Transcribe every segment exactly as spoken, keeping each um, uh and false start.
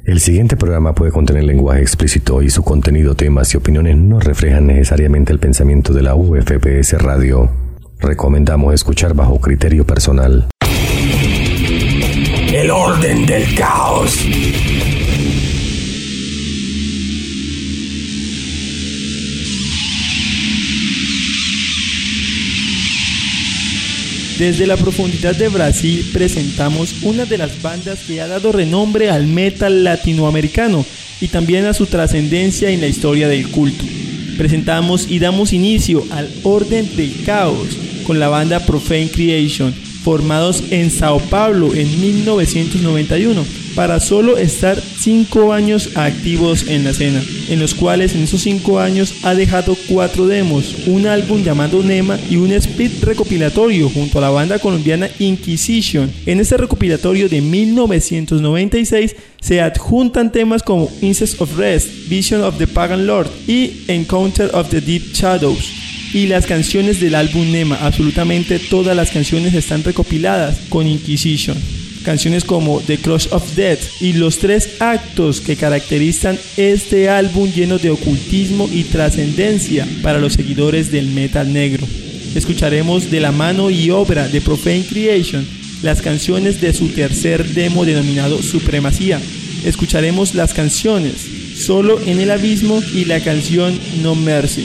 El siguiente programa puede contener lenguaje explícito y su contenido, temas y opiniones no reflejan necesariamente el pensamiento de la U F P S Radio. Recomendamos escuchar bajo criterio personal. El orden del caos. Desde la profundidad de Brasil presentamos una de las bandas que ha dado renombre al metal latinoamericano y también a su trascendencia en la historia del culto. Presentamos y damos inicio al Orden del Caos con la banda Profane Creation, formados en Sao Paulo en mil novecientos noventa y uno, para solo estar cinco años activos en la escena, en los cuales en esos cinco años ha dejado cuatro demos, un álbum llamado Nema y un split recopilatorio junto a la banda colombiana Inquisition. En este recopilatorio de mil novecientos noventa y seis se adjuntan temas como Incest of Rest, Vision of the Pagan Lord y Encounter of the Deep Shadows. Y las canciones del álbum Nema, absolutamente todas las canciones están recopiladas con Inquisition. Canciones como The Crush of Death y los tres actos que caracterizan este álbum lleno de ocultismo y trascendencia para los seguidores del metal negro. Escucharemos de la mano y obra de Profane Creation las canciones de su tercer demo denominado Supremacía. Escucharemos las canciones Solo en el Abismo y la canción No Mercy.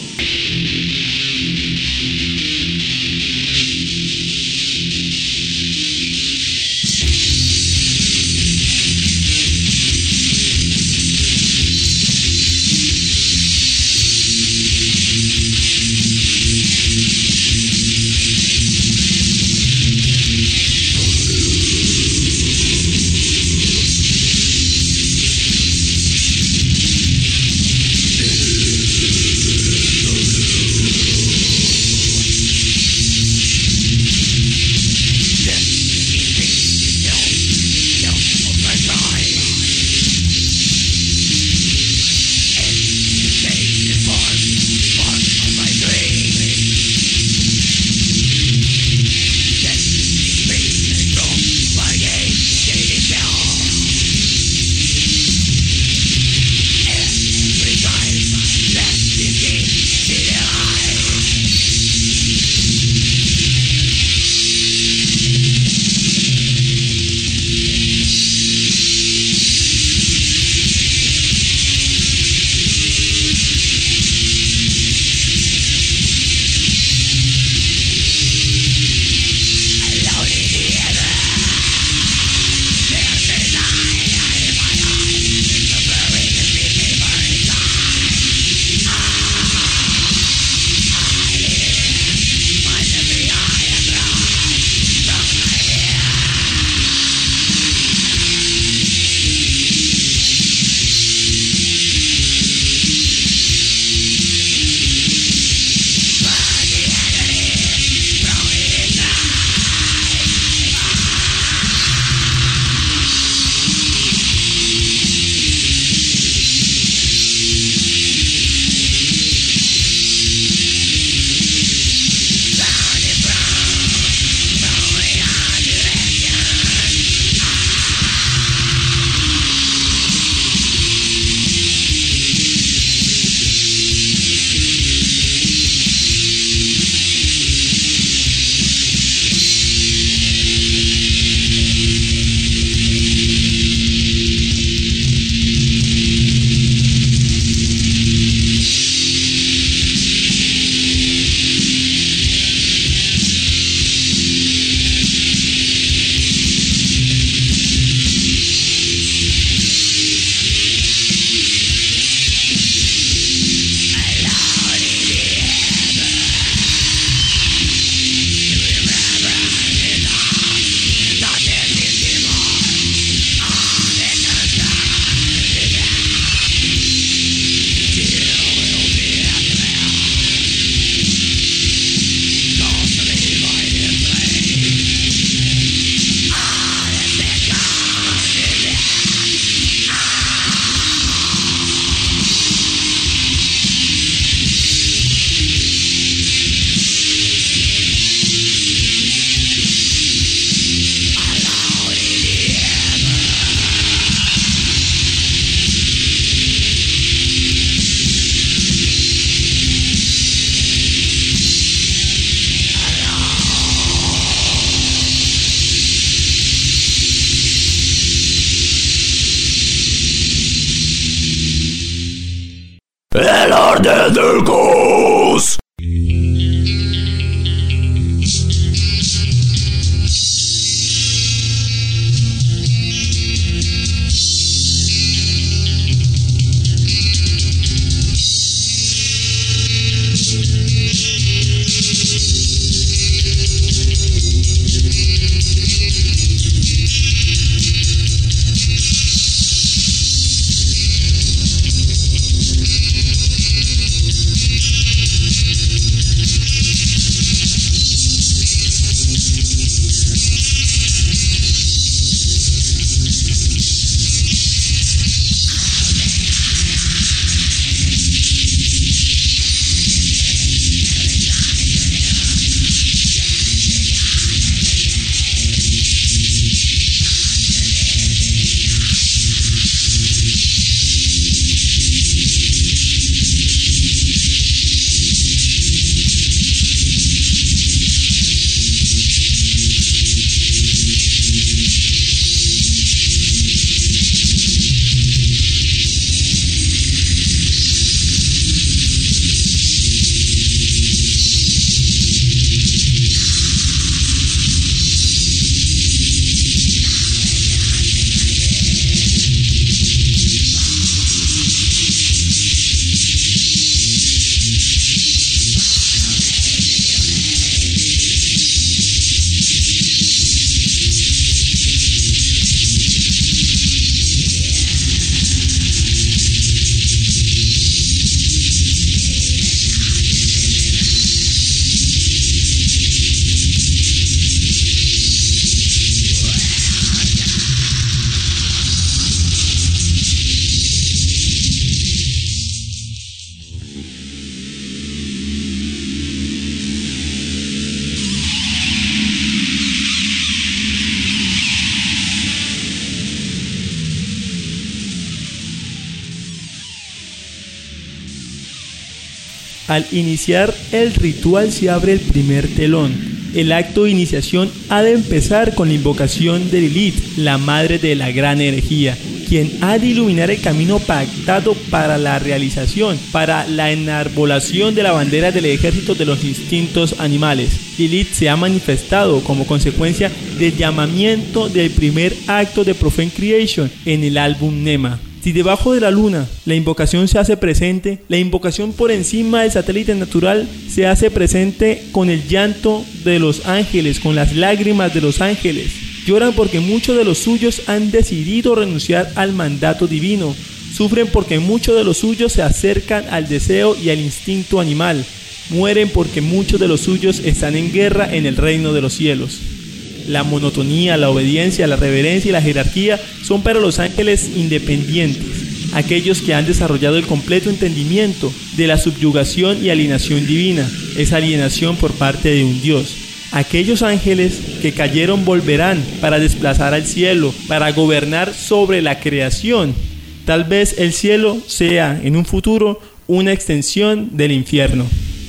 Al iniciar el ritual se abre el primer telón. El acto de iniciación ha de empezar con la invocación de Lilith, la madre de la gran herejía, quien ha de iluminar el camino pactado para la realización, para la enarbolación de la bandera del ejército de los instintos animales. Lilith se ha manifestado como consecuencia del llamamiento del primer acto de Profane Creation en el álbum Nema. Si debajo de la luna la invocación se hace presente, la invocación por encima del satélite natural se hace presente con el llanto de los ángeles, con las lágrimas de los ángeles. Lloran porque muchos de los suyos han decidido renunciar al mandato divino. Sufren porque muchos de los suyos se acercan al deseo y al instinto animal. Mueren porque muchos de los suyos están en guerra en el reino de los cielos. La monotonía, la obediencia, la reverencia y la jerarquía son para los ángeles independientes, aquellos que han desarrollado el completo entendimiento de la subyugación y alienación divina, esa alienación por parte de un Dios. Aquellos ángeles que cayeron volverán para desplazar al cielo, para gobernar sobre la creación. Tal vez el cielo sea en un futuro una extensión del infierno.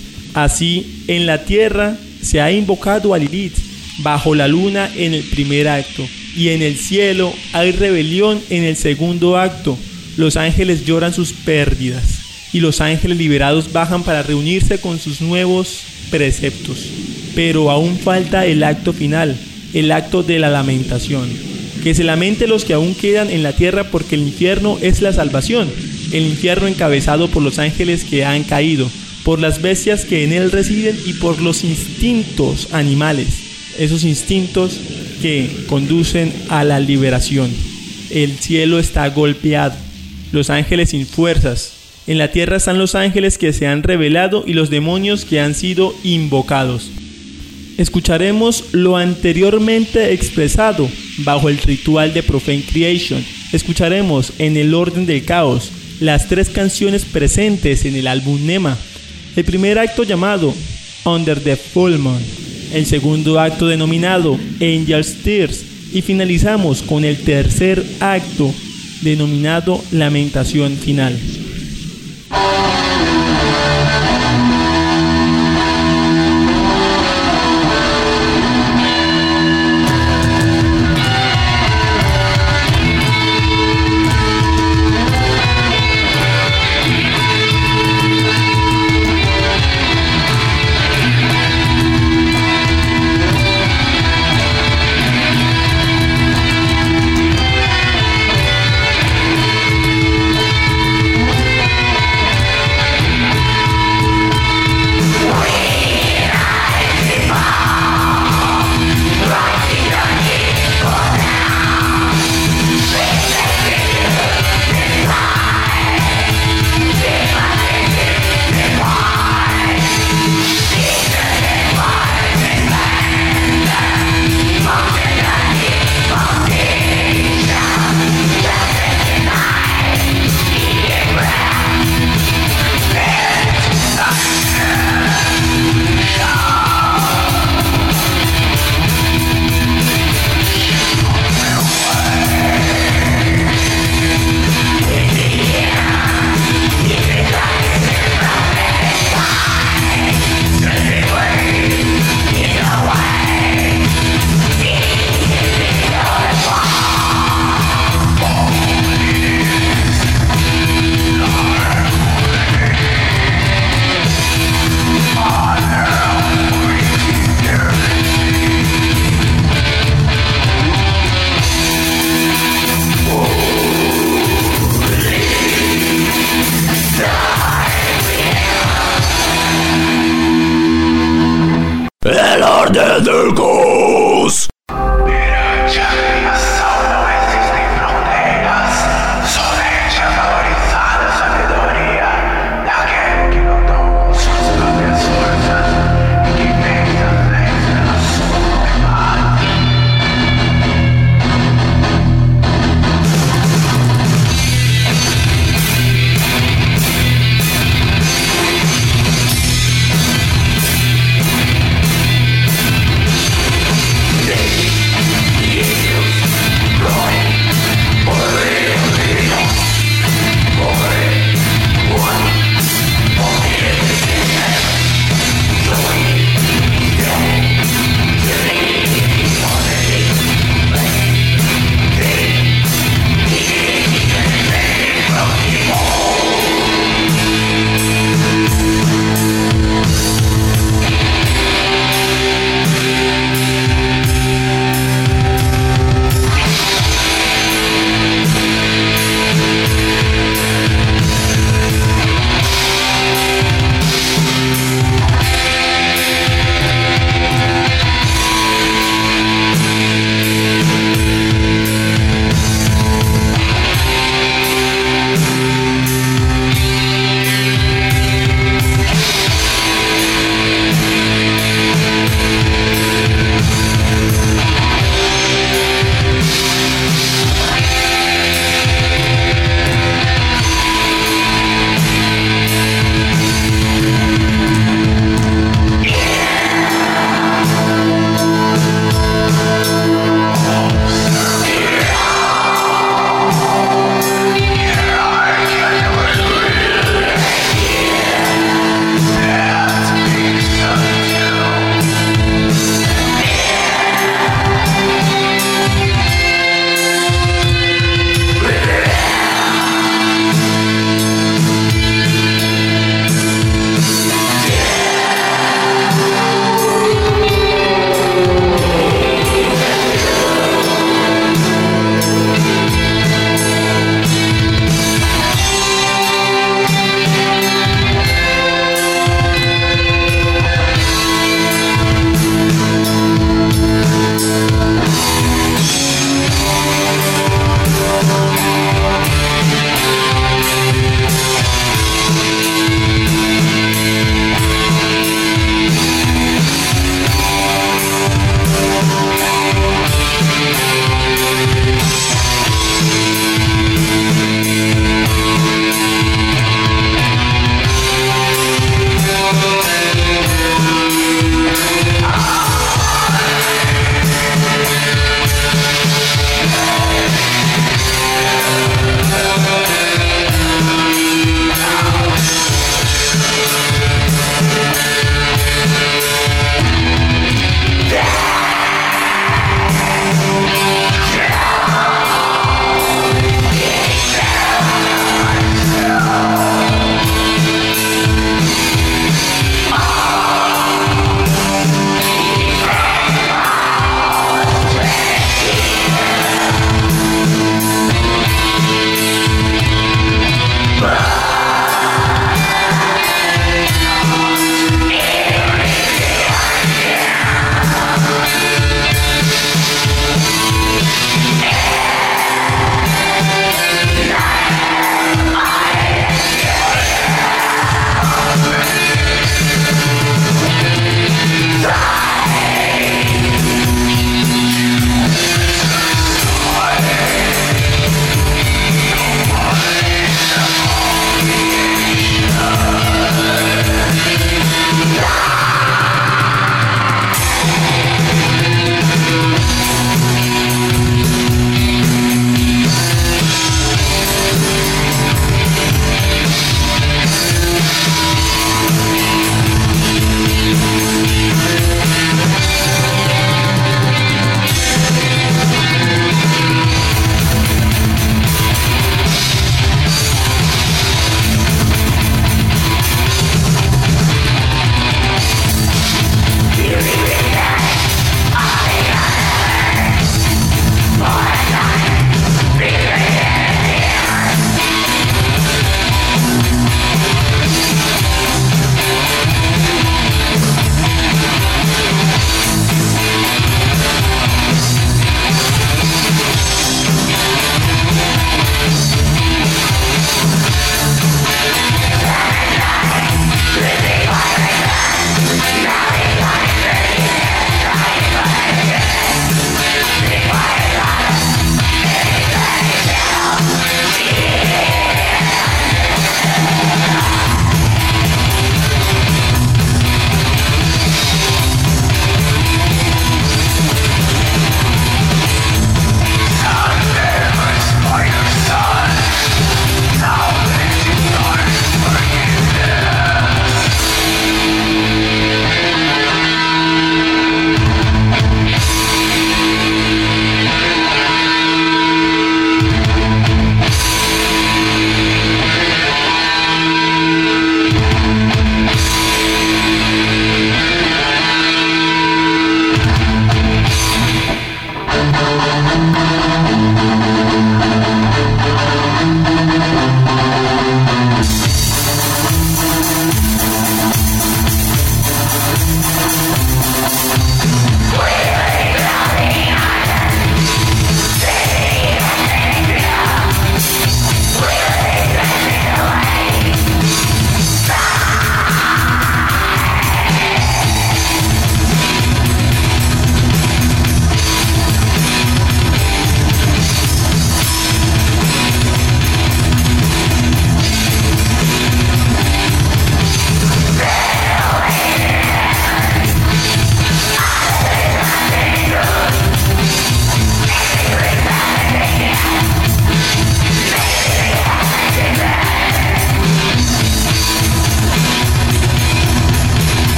Así, en la tierra se ha invocado a Lilith, bajo la luna en el primer acto, y en el cielo hay rebelión en el segundo acto. Los ángeles lloran sus pérdidas, y los ángeles liberados bajan para reunirse con sus nuevos preceptos. Pero aún falta el acto final, el acto de la lamentación. Que se lamente los que aún quedan en la tierra, porque el infierno es la salvación, el infierno encabezado por los ángeles que han caído, por las bestias que en él residen y por los instintos animales. Esos instintos que conducen a la liberación. El cielo está golpeado, los ángeles sin fuerzas. En la tierra están los ángeles que se han rebelado y los demonios que han sido invocados. Escucharemos lo anteriormente expresado bajo el ritual de Profane Creation. Escucharemos en el orden del caos las tres canciones presentes en el álbum Nema. El primer acto llamado Under the Full Moon, el segundo acto denominado Angel's Tears, y finalizamos con el tercer acto denominado Lamentación Final.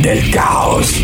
del caos.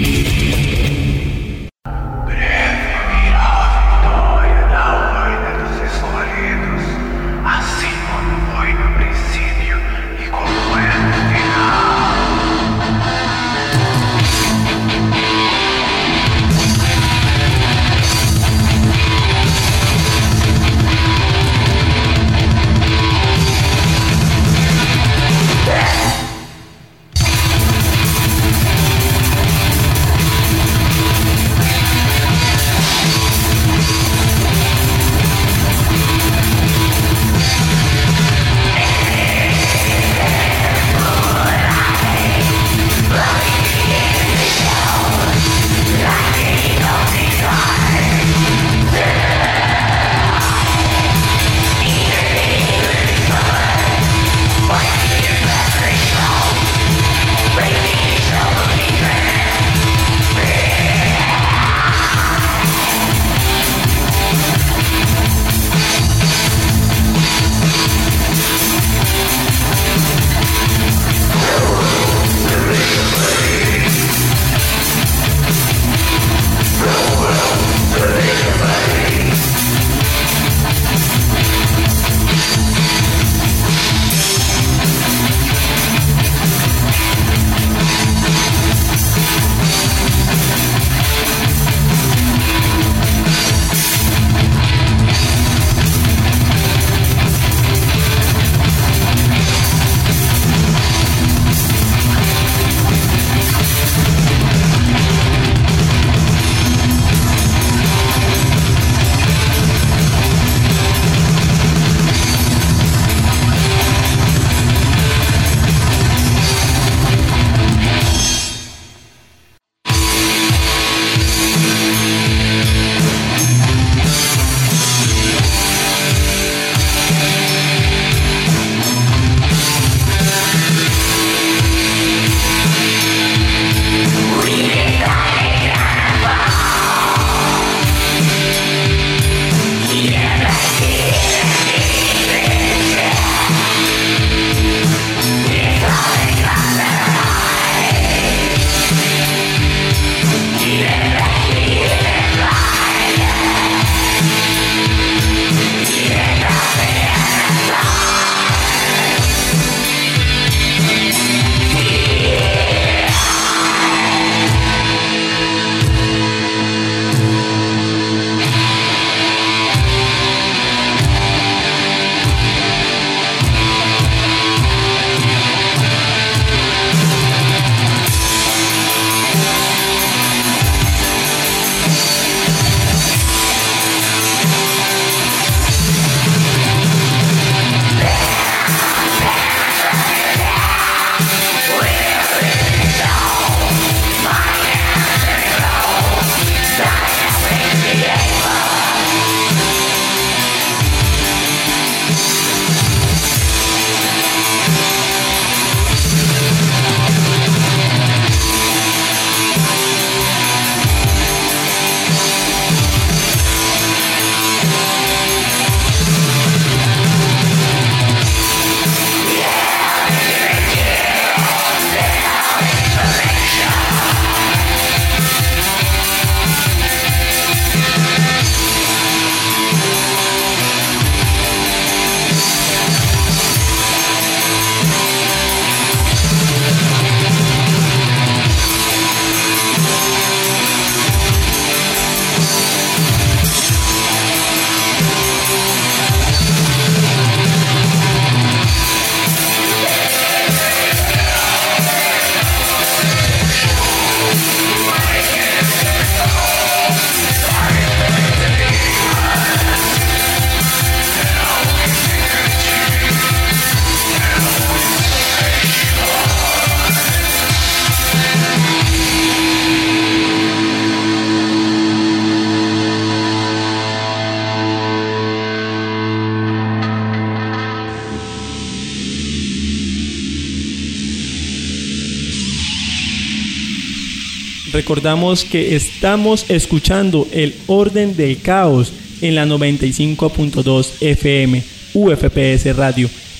Recordamos que estamos escuchando El Orden del Caos en la noventa y cinco punto dos F M, U F P S Radio,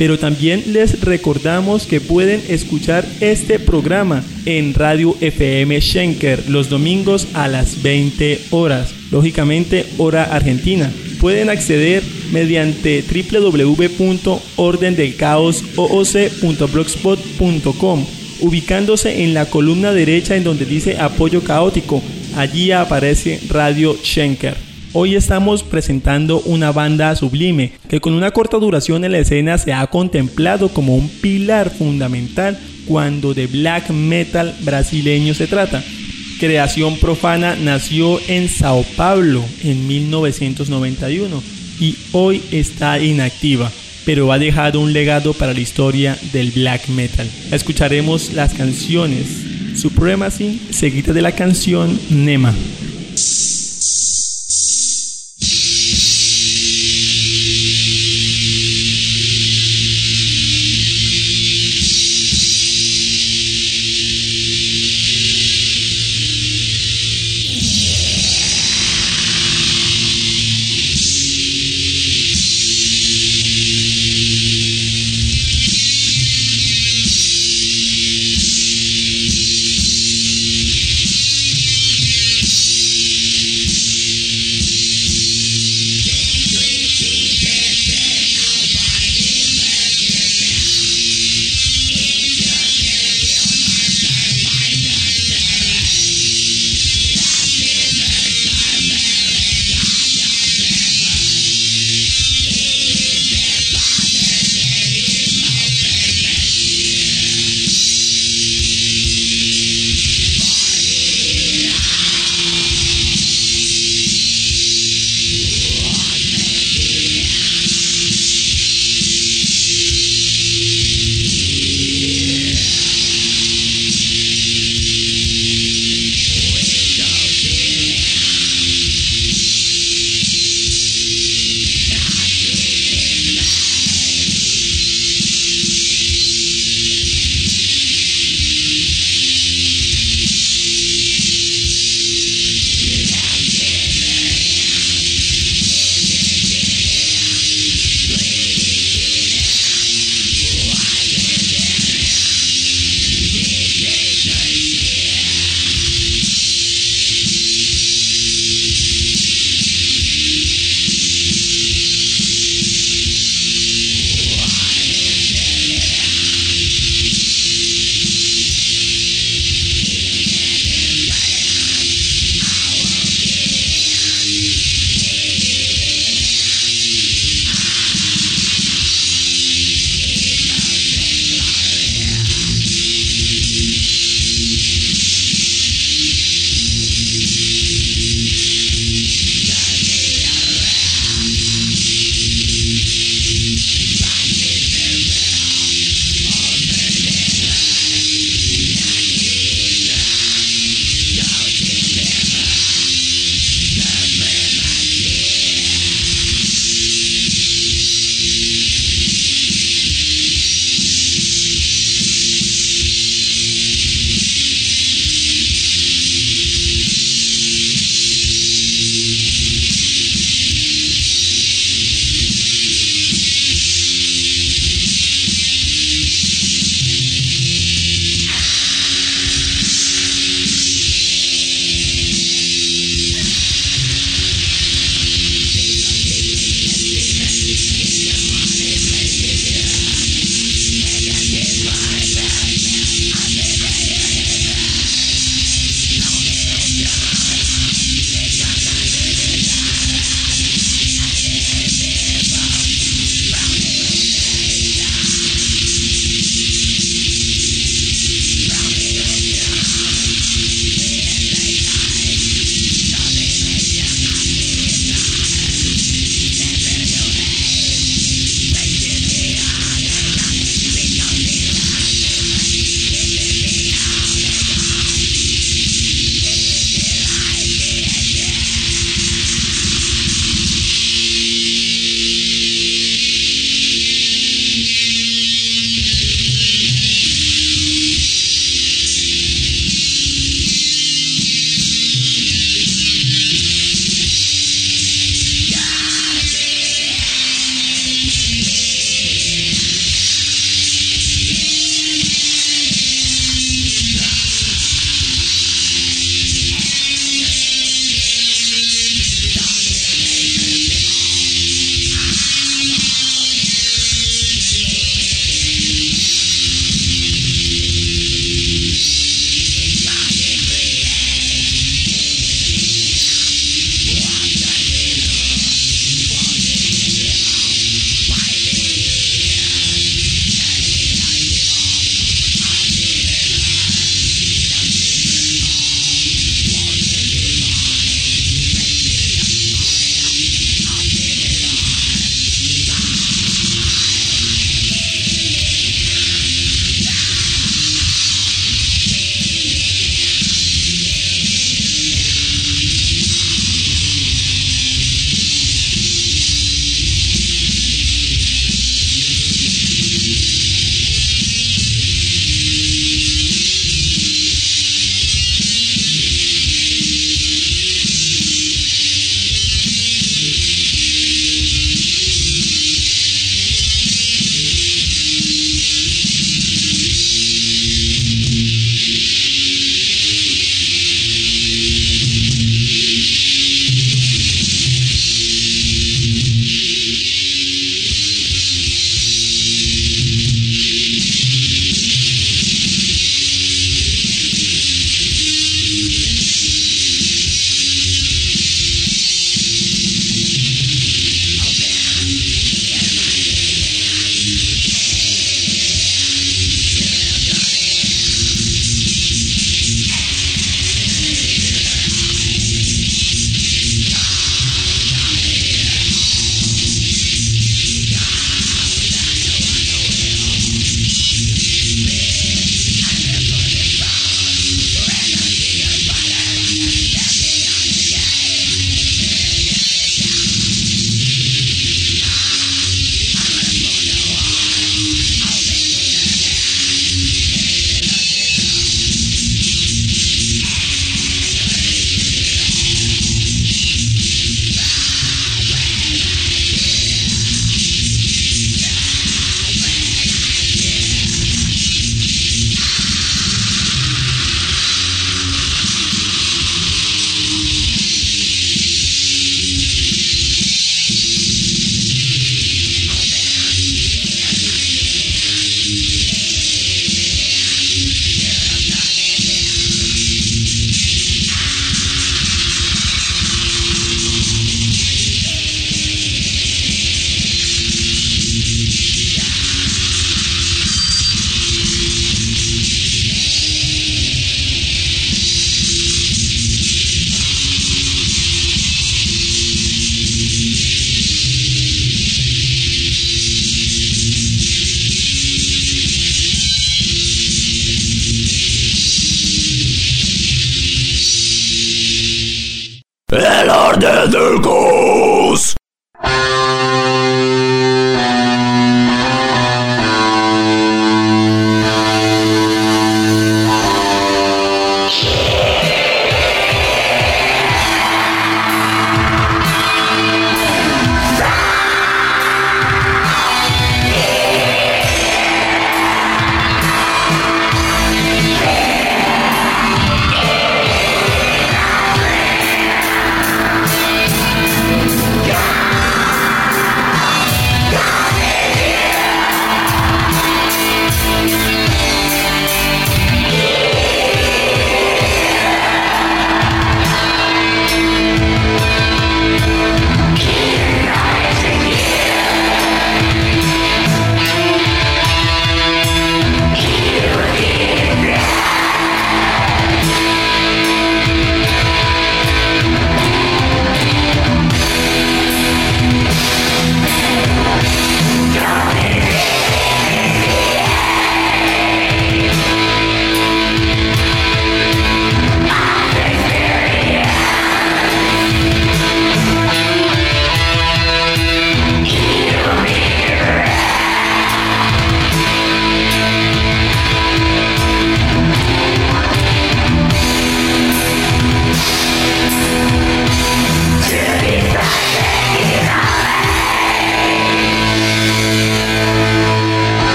Pero también les recordamos que pueden escuchar este programa en Radio F M Schenker los domingos a las veinte horas, lógicamente hora argentina. Pueden acceder mediante w w w punto orden del caos o o c punto blogspot punto com, ubicándose en la columna derecha en donde dice apoyo caótico. Allí aparece Radio Schenker. Hoy estamos presentando una banda sublime que con una corta duración en la escena se ha contemplado como un pilar fundamental cuando de black metal brasileño se trata. Creación Profana nació en Sao Paulo en mil novecientos noventa y uno y hoy está inactiva, pero ha dejado un legado para la historia del black metal. Escucharemos las canciones Supremacy, seguida de la canción Nema.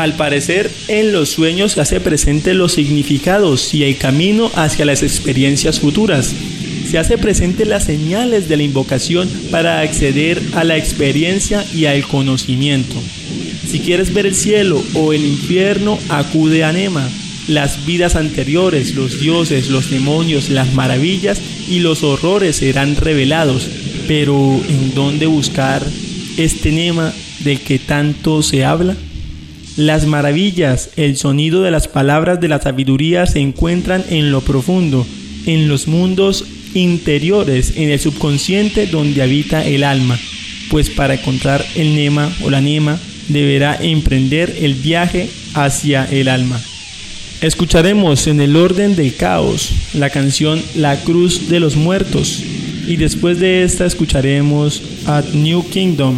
Al parecer, en los sueños se hace presente los significados y el camino hacia las experiencias futuras. Se hace presente las señales de la invocación para acceder a la experiencia y al conocimiento. Si quieres ver el cielo o el infierno, acude a Nema. Las vidas anteriores, los dioses, los demonios, las maravillas y los horrores serán revelados. Pero, ¿en dónde buscar este Nema del que tanto se habla? Las maravillas, el sonido de las palabras de la sabiduría se encuentran en lo profundo, en los mundos interiores, en el subconsciente donde habita el alma. Pues para encontrar el Nema o la Nema, deberá emprender el viaje hacia el alma. Escucharemos en el orden del caos la canción La Cruz de los Muertos y después de esta escucharemos At New Kingdom.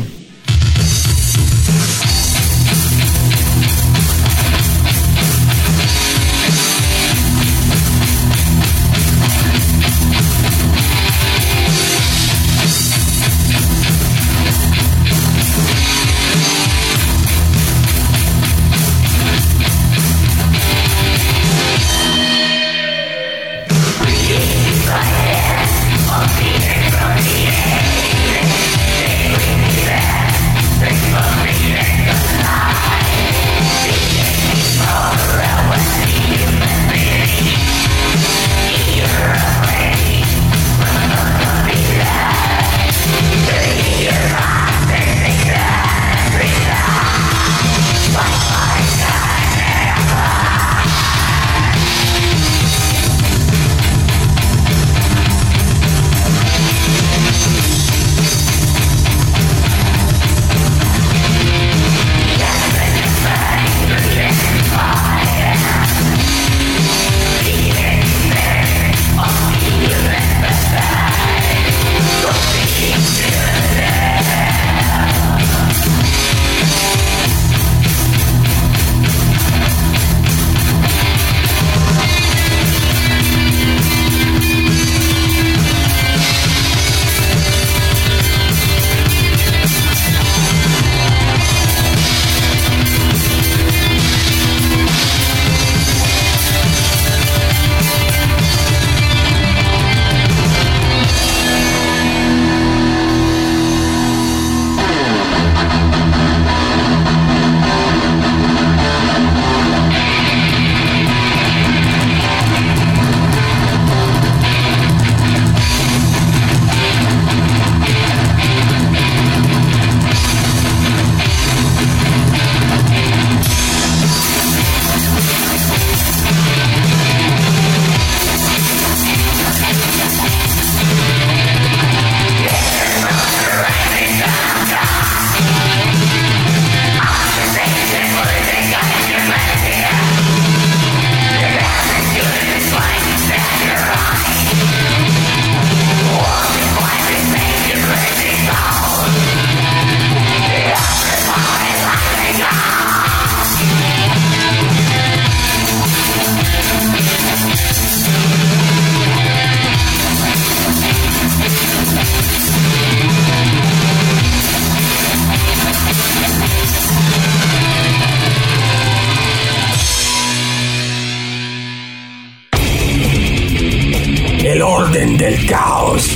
El orden del caos.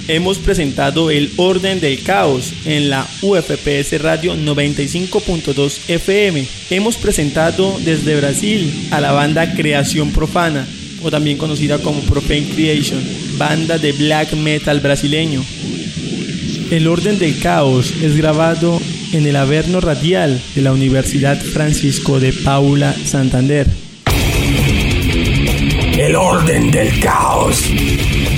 hemos presentado El Orden del Caos en la U F P S Radio noventa y cinco punto dos F M. Hemos presentado desde Brasil a la banda Creación Profana, o también conocida como Profane Creation, banda de black metal brasileño. El Orden del Caos es grabado en el Averno Radial de la Universidad Francisco de Paula, Santander. El Orden del Caos.